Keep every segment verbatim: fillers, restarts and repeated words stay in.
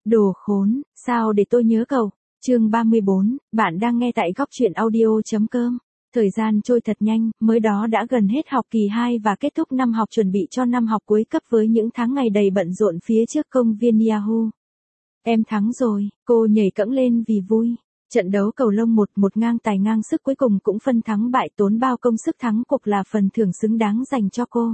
Đồ khốn, sao để tôi nhớ cậu? Chương ba mươi bốn, bạn đang nghe tại góc truyện audio.com. Thời gian trôi thật nhanh, mới đó đã gần hết học kỳ hai và kết thúc năm học chuẩn bị cho năm học cuối cấp với những tháng ngày đầy bận rộn phía trước công viên Yahoo. Em thắng rồi, cô nhảy cẫng lên vì vui. Trận đấu cầu lông một một ngang tài ngang sức cuối cùng cũng phân thắng bại tốn bao công sức thắng cuộc là phần thưởng xứng đáng dành cho cô.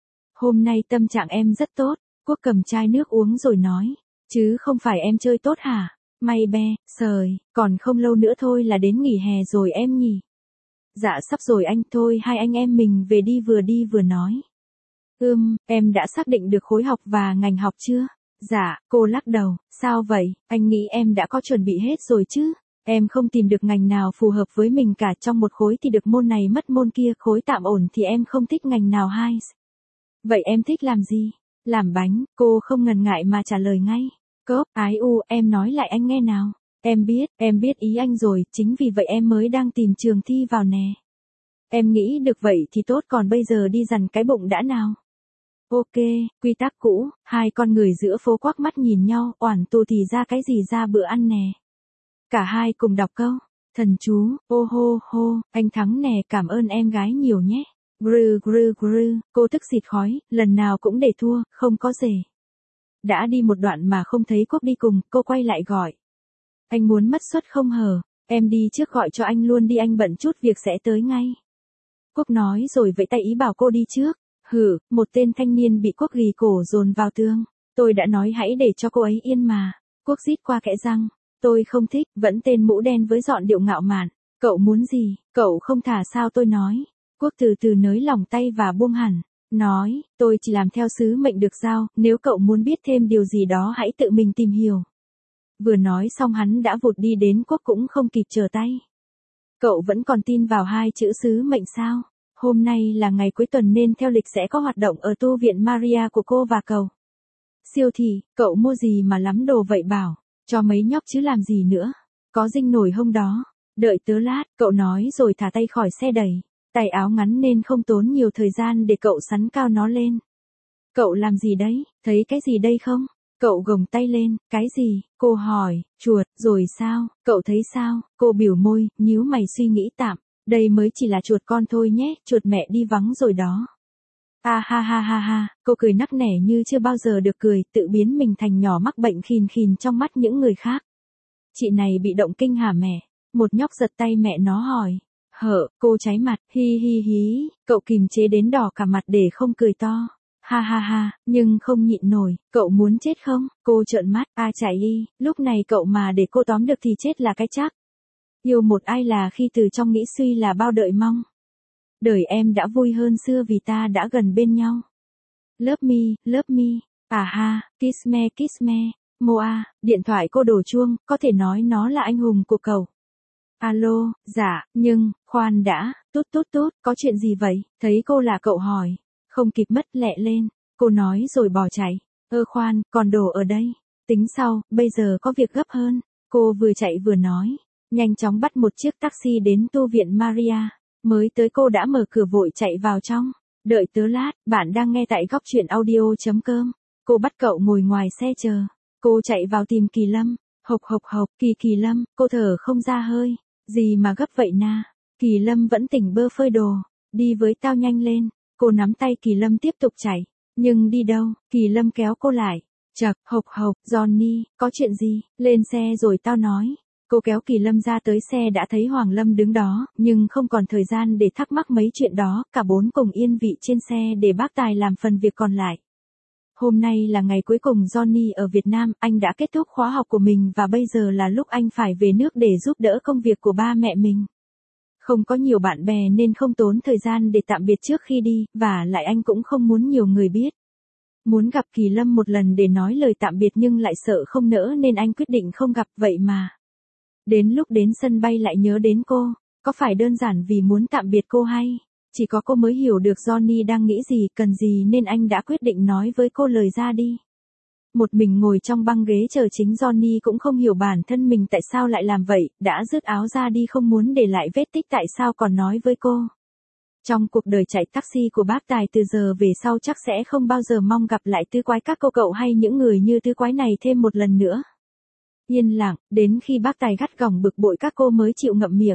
Hôm nay tâm trạng em rất tốt, Quốc cầm chai nước uống rồi nói. Chứ không phải em chơi tốt hả? May be, sời, còn không lâu nữa thôi là đến nghỉ hè rồi em nhỉ? Dạ sắp rồi anh, thôi hai anh em mình về đi, vừa đi vừa nói. Ừm, em đã xác định được khối học và ngành học chưa? Dạ, cô lắc đầu, sao vậy, anh nghĩ em đã có chuẩn bị hết rồi chứ? Em không tìm được ngành nào phù hợp với mình cả, trong một khối thì được môn này mất môn kia, khối tạm ổn thì em không thích ngành nào hai. Vậy em thích làm gì? Làm bánh, cô không ngần ngại mà trả lời ngay. Cốp, ái u, em nói lại anh nghe nào. Em biết, em biết ý anh rồi, chính vì vậy em mới đang tìm trường thi vào nè. Em nghĩ được vậy thì tốt, còn bây giờ đi dằn cái bụng đã nào. Ok, quy tắc cũ, hai con người giữa phố quắc mắt nhìn nhau, oản tù thì ra cái gì ra bữa ăn nè. Cả hai cùng đọc câu, thần chú, ô hô hô, anh thắng nè, cảm ơn em gái nhiều nhé. Grư grư grư, cô tức xịt khói, lần nào cũng để thua, không có rể. Đã đi một đoạn mà không thấy Quốc đi cùng, cô quay lại gọi. Anh muốn mất suất không hờ, em đi trước gọi cho anh luôn đi, anh bận chút việc sẽ tới ngay. Quốc nói rồi vẫy tay ý bảo cô đi trước. Hử, một tên thanh niên bị Quốc ghì cổ dồn vào tường. Tôi đã nói hãy để cho cô ấy yên mà. Quốc rít qua kẽ răng. Tôi không thích, vẫn tên mũ đen với giọng điệu ngạo mạn. Cậu muốn gì, cậu không thả sao tôi nói. Quốc từ từ nới lỏng tay và buông hẳn. Nói, tôi chỉ làm theo sứ mệnh được giao, nếu cậu muốn biết thêm điều gì đó hãy tự mình tìm hiểu. Vừa nói xong hắn đã vụt đi đến, Quốc cũng không kịp trở tay. Cậu vẫn còn tin vào hai chữ sứ mệnh sao? Hôm nay là ngày cuối tuần nên theo lịch sẽ có hoạt động ở tu viện Maria của cô và cậu. Siêu thị, cậu mua gì mà lắm đồ vậy bảo, cho mấy nhóc chứ làm gì nữa. Có dinh nổi hông đó. Đợi tớ lát, cậu nói rồi thả tay khỏi xe đẩy. Tay áo ngắn nên không tốn nhiều thời gian để cậu sắn cao nó lên. Cậu làm gì đấy, thấy cái gì đây không? Cậu gồng tay lên, cái gì? Cô hỏi, chuột, rồi sao? Cậu thấy sao? Cô biểu môi, nhíu mày suy nghĩ tạm. Đây mới chỉ là chuột con thôi nhé, chuột mẹ đi vắng rồi đó. À ha ha ha ha, cô cười nắc nẻ như chưa bao giờ được cười, tự biến mình thành nhỏ mắc bệnh khìn khìn trong mắt những người khác. Chị này bị động kinh hả mẹ? Một nhóc giật tay mẹ nó hỏi. Hở, cô cháy mặt, hi hi hí, cậu kìm chế đến đỏ cả mặt để không cười to. Ha ha ha, nhưng không nhịn nổi, cậu muốn chết không? Cô trợn mắt, a chạy đi, lúc này cậu mà để cô tóm được thì chết là cái chắc. Yêu một ai là khi từ trong nghĩ suy là bao đợi mong. Đời em đã vui hơn xưa vì ta đã gần bên nhau. Love me, love me, à ha, kiss me, kiss me. Moa, điện thoại cô đổ chuông, có thể nói nó là anh hùng của cậu. Alo, dạ, nhưng, khoan đã, tút tút tút, có chuyện gì vậy? Thấy cô là cậu hỏi. Không kịp mất lẹ lên, cô nói rồi bỏ chạy. Ơ khoan, còn đồ ở đây. Tính sau, bây giờ có việc gấp hơn. Cô vừa chạy vừa nói. Nhanh chóng bắt một chiếc taxi đến tu viện Maria. Mới tới cô đã mở cửa vội chạy vào trong. Đợi tớ lát, bạn đang nghe tại góc truyện audio.com. Cô bắt cậu ngồi ngoài xe chờ. Cô chạy vào tìm Kỳ Lâm. Hộc hộc hộc, Kỳ Kỳ Lâm, cô thở không ra hơi. Gì mà gấp vậy na? Kỳ Lâm vẫn tỉnh bơ phơi đồ. Đi với tao nhanh lên. Cô nắm tay Kỳ Lâm tiếp tục chạy. Nhưng đi đâu? Kỳ Lâm kéo cô lại. Chậc, hộc hộc, Johnny, có chuyện gì? Lên xe rồi tao nói. Cô kéo Kỳ Lâm ra tới xe đã thấy Hoàng Lâm đứng đó, nhưng không còn thời gian để thắc mắc mấy chuyện đó, cả bốn cùng yên vị trên xe để bác Tài làm phần việc còn lại. Hôm nay là ngày cuối cùng Johnny ở Việt Nam, anh đã kết thúc khóa học của mình và bây giờ là lúc anh phải về nước để giúp đỡ công việc của ba mẹ mình. Không có nhiều bạn bè nên không tốn thời gian để tạm biệt trước khi đi, và lại anh cũng không muốn nhiều người biết. Muốn gặp Kỳ Lâm một lần để nói lời tạm biệt nhưng lại sợ không nỡ nên anh quyết định không gặp vậy mà. Đến lúc đến sân bay lại nhớ đến cô, có phải đơn giản vì muốn tạm biệt cô hay? Chỉ có cô mới hiểu được Johnny đang nghĩ gì, cần gì nên anh đã quyết định nói với cô lời ra đi. Một mình ngồi trong băng ghế chờ chính Johnny cũng không hiểu bản thân mình tại sao lại làm vậy, đã rứt áo ra đi không muốn để lại vết tích tại sao còn nói với cô. Trong cuộc đời chạy taxi của bác Tài từ giờ về sau chắc sẽ không bao giờ mong gặp lại Tư Quái các cô cậu hay những người như Tư Quái này thêm một lần nữa. Yên lặng, đến khi bác tài gắt gỏng bực bội các cô mới chịu ngậm miệng.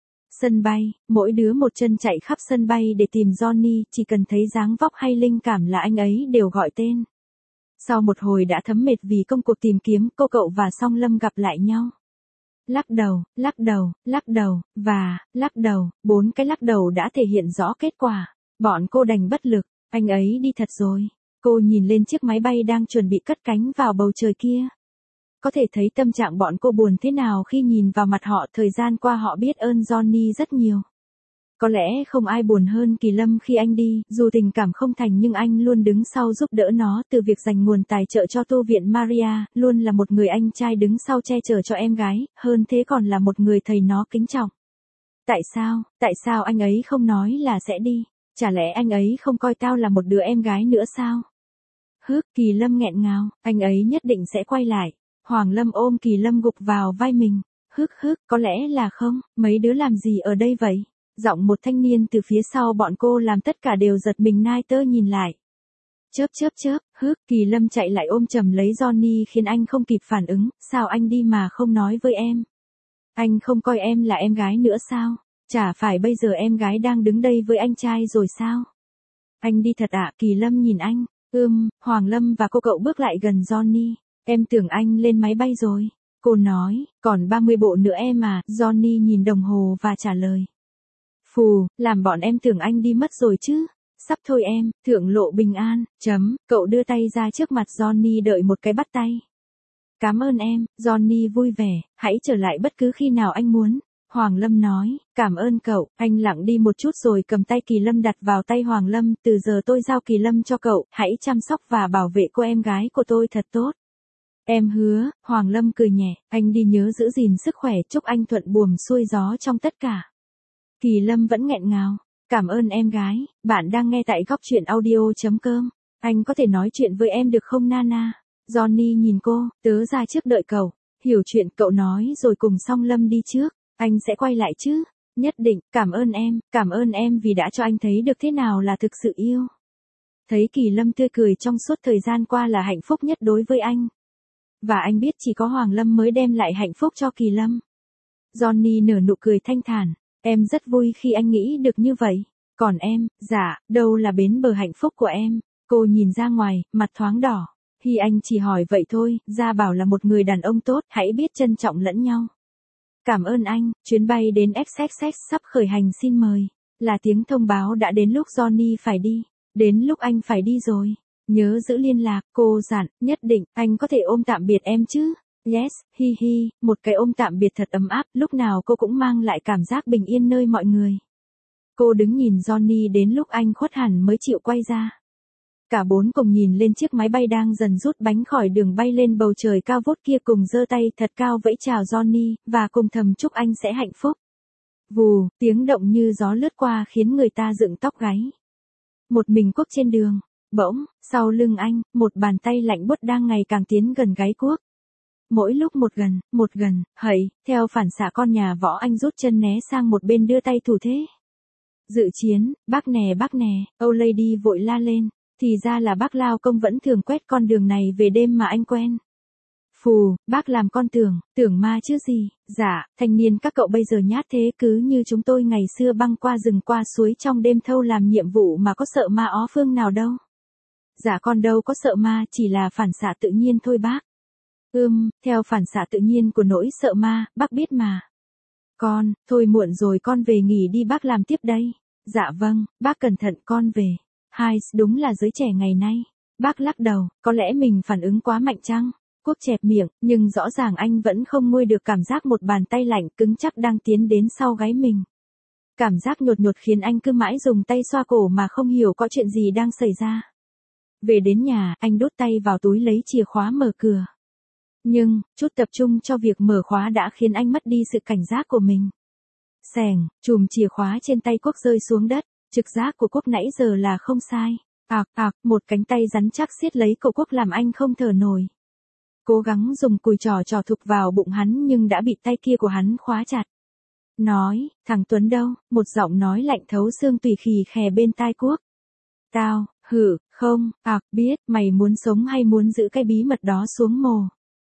Sân bay, mỗi đứa một chân chạy khắp sân bay để tìm Johnny, chỉ cần thấy dáng vóc hay linh cảm là anh ấy đều gọi tên. Sau một hồi đã thấm mệt vì công cuộc tìm kiếm, cô cậu và Song Lâm gặp lại nhau. Lắc đầu, lắc đầu, lắc đầu, và, lắc đầu, bốn cái lắc đầu đã thể hiện rõ kết quả. Bọn cô đành bất lực, anh ấy đi thật rồi. Cô nhìn lên chiếc máy bay đang chuẩn bị cất cánh vào bầu trời kia. Có thể thấy tâm trạng bọn cô buồn thế nào khi nhìn vào mặt họ, thời gian qua họ biết ơn Johnny rất nhiều. Có lẽ không ai buồn hơn Kỳ Lâm khi anh đi, dù tình cảm không thành nhưng anh luôn đứng sau giúp đỡ nó, từ việc dành nguồn tài trợ cho tu viện Maria, luôn là một người anh trai đứng sau che chở cho em gái, hơn thế còn là một người thầy nó kính trọng. Tại sao, tại sao anh ấy không nói là sẽ đi? Chả lẽ anh ấy không coi tao là một đứa em gái nữa sao? Hức, Kỳ Lâm nghẹn ngào, anh ấy nhất định sẽ quay lại. Hoàng Lâm ôm Kỳ Lâm gục vào vai mình. Hức hức, có lẽ là không, mấy đứa làm gì ở đây vậy? Giọng một thanh niên từ phía sau bọn cô làm tất cả đều giật mình nai tơ nhìn lại. Chớp chớp chớp, hức, Kỳ Lâm chạy lại ôm chầm lấy Johnny khiến anh không kịp phản ứng, sao anh đi mà không nói với em? Anh không coi em là em gái nữa sao? Chả phải bây giờ em gái đang đứng đây với anh trai rồi sao? Anh đi thật ạ, Kỳ Lâm nhìn anh. Ưm, Hoàng Lâm và cô cậu bước lại gần Johnny. Em tưởng anh lên máy bay rồi. Cô nói, còn ba mươi bộ nữa em à, Johnny nhìn đồng hồ và trả lời. Phù, làm bọn em tưởng anh đi mất rồi chứ. Sắp thôi em, thượng lộ bình an, chấm, cậu đưa tay ra trước mặt Johnny đợi một cái bắt tay. Cảm ơn em, Johnny vui vẻ, hãy trở lại bất cứ khi nào anh muốn. Hoàng Lâm nói, cảm ơn cậu, anh lặng đi một chút rồi cầm tay Kỳ Lâm đặt vào tay Hoàng Lâm, từ giờ tôi giao Kỳ Lâm cho cậu, hãy chăm sóc và bảo vệ cô em gái của tôi thật tốt. Em hứa, Hoàng Lâm cười nhẹ, anh đi nhớ giữ gìn sức khỏe, chúc anh thuận buồm xuôi gió trong tất cả. Kỳ Lâm vẫn nghẹn ngào, cảm ơn em gái, bạn đang nghe tại góc truyện audio.com, anh có thể nói chuyện với em được không Nana? Johnny nhìn cô, tớ ra trước đợi cậu, hiểu chuyện cậu nói rồi cùng Song Lâm đi trước, anh sẽ quay lại chứ, nhất định, cảm ơn em, cảm ơn em vì đã cho anh thấy được thế nào là thực sự yêu. Thấy Kỳ Lâm tươi cười trong suốt thời gian qua là hạnh phúc nhất đối với anh. Và anh biết chỉ có Hoàng Lâm mới đem lại hạnh phúc cho Kỳ Lâm. Johnny nở nụ cười thanh thản, em rất vui khi anh nghĩ được như vậy. Còn em, dạ, đâu là bến bờ hạnh phúc của em? Cô nhìn ra ngoài, mặt thoáng đỏ. Hi anh chỉ hỏi vậy thôi, Gia Bảo là một người đàn ông tốt, hãy biết trân trọng lẫn nhau. Cảm ơn anh, chuyến bay đến ích ích ích sắp khởi hành xin mời. Là tiếng thông báo đã đến lúc Johnny phải đi. Đến lúc anh phải đi rồi. Nhớ giữ liên lạc, cô dặn, nhất định, anh có thể ôm tạm biệt em chứ? Yes, hi hi, một cái ôm tạm biệt thật ấm áp, lúc nào cô cũng mang lại cảm giác bình yên nơi mọi người. Cô đứng nhìn Johnny đến lúc anh khuất hẳn mới chịu quay ra. Cả bốn cùng nhìn lên chiếc máy bay đang dần rút bánh khỏi đường bay lên bầu trời cao vút kia, cùng giơ tay thật cao vẫy chào Johnny, và cùng thầm chúc anh sẽ hạnh phúc. Vù, tiếng động như gió lướt qua khiến người ta dựng tóc gáy. Một mình Quốc trên đường, bỗng, sau lưng anh, một bàn tay lạnh buốt đang ngày càng tiến gần gáy Quốc. Mỗi lúc một gần, một gần, hầy, theo phản xạ con nhà võ anh rút chân né sang một bên đưa tay thủ thế. Dự chiến, bác nè bác nè, Âu Lady vội la lên, thì ra là bác Lao Công vẫn thường quét con đường này về đêm mà anh quen. Phù, bác làm con tưởng, tưởng ma chứ gì, dạ, thanh niên các cậu bây giờ nhát thế, cứ như chúng tôi ngày xưa băng qua rừng qua suối trong đêm thâu làm nhiệm vụ mà có sợ ma ó phương nào đâu. Dạ con đâu có sợ ma, chỉ là phản xạ tự nhiên thôi bác. Ưm, theo phản xạ tự nhiên của nỗi sợ ma, bác biết mà. Con, thôi muộn rồi con về nghỉ đi bác làm tiếp đây. Dạ vâng, bác cẩn thận con về. Hai, đúng là giới trẻ ngày nay. Bác lắc đầu, có lẽ mình phản ứng quá mạnh chăng? Quốc chẹp miệng, nhưng rõ ràng anh vẫn không nguôi được cảm giác một bàn tay lạnh cứng chắc đang tiến đến sau gáy mình. Cảm giác nhột nhột khiến anh cứ mãi dùng tay xoa cổ mà không hiểu có chuyện gì đang xảy ra. Về đến nhà, anh đút tay vào túi lấy chìa khóa mở cửa. Nhưng, chút tập trung cho việc mở khóa đã khiến anh mất đi sự cảnh giác của mình. Xèng, chùm chìa khóa trên tay Quốc rơi xuống đất, trực giác của Quốc nãy giờ là không sai. Ạc, ạc, một cánh tay rắn chắc siết lấy cổ Quốc làm anh không thở nổi. Cố gắng dùng cùi trỏ trỏ thục vào bụng hắn nhưng đã bị tay kia của hắn khóa chặt. Nói, thằng Tuấn đâu, một giọng nói lạnh thấu xương tùy khì khè bên tai Quốc. Tao, hử, không, ạc, biết, mày muốn sống hay muốn giữ cái bí mật đó xuống mồ.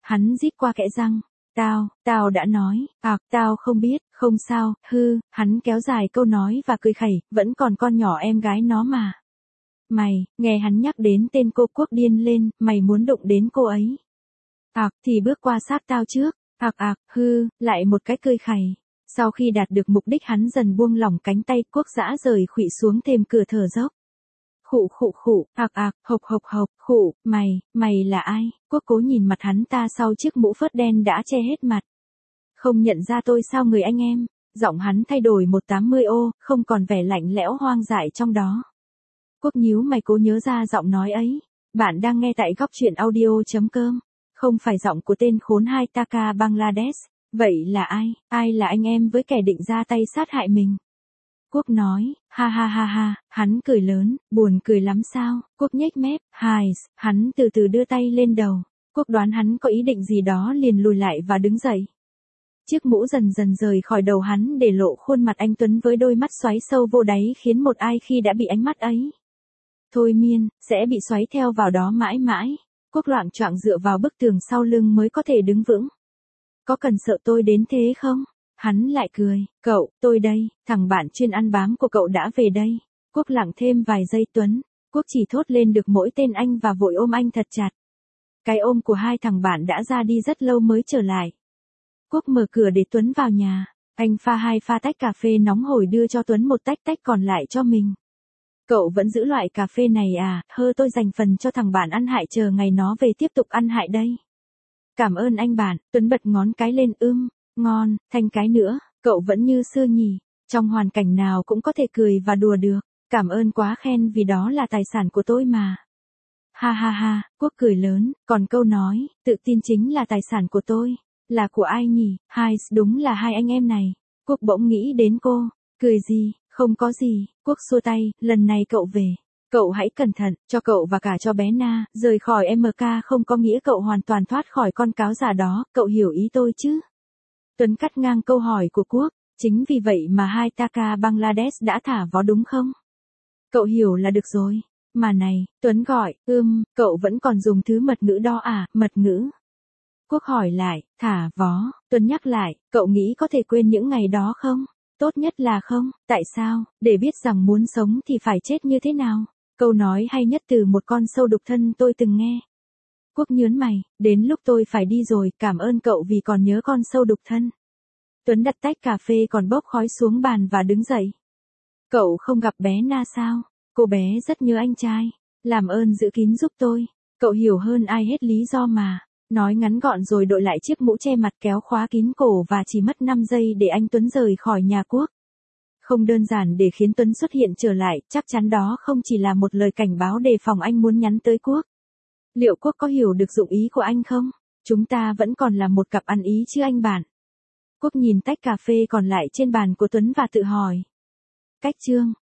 Hắn rít qua kẽ răng. Tao, tao đã nói, à, tao không biết, không sao, hư, hắn kéo dài câu nói và cười khẩy, vẫn còn con nhỏ em gái nó mà. Mày, nghe hắn nhắc đến tên cô Quốc điên lên, mày muốn đụng đến cô ấy. Ạc, thì bước qua sát tao trước, ạc ạc, hư, lại một cái cười khẩy. Sau khi đạt được mục đích hắn dần buông lỏng cánh tay, Quốc dã rời khuỵu xuống thềm cửa thở dốc. Khụ khụ khụ, ạc ạc, hộc hộc hộc, khụ, mày, mày là ai? Quốc cố nhìn mặt hắn ta sau chiếc mũ phớt đen đã che hết mặt. Không nhận ra tôi sao người anh em? Giọng hắn thay đổi một trăm tám mươi ô, không còn vẻ lạnh lẽo hoang dại trong đó. Quốc nhíu mày cố nhớ ra giọng nói ấy. Bạn đang nghe tại góc truyện audio.com. Không phải giọng của tên khốn hai Taka Bangladesh. Vậy là ai? Ai là anh em với kẻ định ra tay sát hại mình? Quốc nói, ha ha ha ha, hắn cười lớn, buồn cười lắm sao? Quốc nhếch mép, hài, hắn từ từ đưa tay lên đầu. Quốc đoán hắn có ý định gì đó liền lùi lại và đứng dậy. Chiếc mũ dần dần rời khỏi đầu hắn để lộ khuôn mặt anh Tuấn với đôi mắt xoáy sâu vô đáy khiến một ai khi đã bị ánh mắt ấy thôi miên, sẽ bị xoáy theo vào đó mãi mãi. Quốc loạng choạng dựa vào bức tường sau lưng mới có thể đứng vững. Có cần sợ tôi đến thế không? Hắn lại cười, cậu, tôi đây, thằng bạn chuyên ăn bám của cậu đã về đây. Quốc lặng thêm vài giây Tuấn, Quốc chỉ thốt lên được mỗi tên anh và vội ôm anh thật chặt. Cái ôm của hai thằng bạn đã ra đi rất lâu mới trở lại. Quốc mở cửa để Tuấn vào nhà, anh pha hai pha tách cà phê nóng hổi đưa cho Tuấn một tách tách còn lại cho mình. Cậu vẫn giữ loại cà phê này à, hơ tôi dành phần cho thằng bạn ăn hại chờ ngày nó về tiếp tục ăn hại đây. Cảm ơn anh bạn, Tuấn bật ngón cái lên ưm, ngon, thành cái nữa, cậu vẫn như xưa nhỉ, trong hoàn cảnh nào cũng có thể cười và đùa được, cảm ơn quá khen vì đó là tài sản của tôi mà. Ha ha ha, Quốc cười lớn, còn câu nói, tự tin chính là tài sản của tôi, là của ai nhỉ, hai, đúng là hai anh em này, Quốc bỗng nghĩ đến cô, cười gì, không có gì, Quốc xua tay, lần này cậu về. Cậu hãy cẩn thận, cho cậu và cả cho bé Na, rời khỏi em ca không có nghĩa cậu hoàn toàn thoát khỏi con cáo già đó, cậu hiểu ý tôi chứ? Tuấn cắt ngang câu hỏi của Quốc, chính vì vậy mà hai Taka Bangladesh đã thả vó đúng không? Cậu hiểu là được rồi. Mà này, Tuấn gọi, ưm, cậu vẫn còn dùng thứ mật ngữ đó à, mật ngữ? Quốc hỏi lại, thả vó, Tuấn nhắc lại, cậu nghĩ có thể quên những ngày đó không? Tốt nhất là không, tại sao, để biết rằng muốn sống thì phải chết như thế nào? Câu nói hay nhất từ một con sâu đục thân tôi từng nghe. Quốc nhớn mày, đến lúc tôi phải đi rồi, cảm ơn cậu vì còn nhớ con sâu đục thân. Tuấn đặt tách cà phê còn bốc khói xuống bàn và đứng dậy. Cậu không gặp bé Na sao? Cô bé rất nhớ anh trai. Làm ơn giữ kín giúp tôi. Cậu hiểu hơn ai hết lý do mà. Nói ngắn gọn rồi đội lại chiếc mũ che mặt kéo khóa kín cổ và chỉ mất năm giây để anh Tuấn rời khỏi nhà Quốc. Không đơn giản để khiến Tuấn xuất hiện trở lại, chắc chắn đó không chỉ là một lời cảnh báo đề phòng anh muốn nhắn tới Quốc. Liệu Quốc có hiểu được dụng ý của anh không? Chúng ta vẫn còn là một cặp ăn ý chứ anh bạn? Quốc nhìn tách cà phê còn lại trên bàn của Tuấn và tự hỏi. Cách chương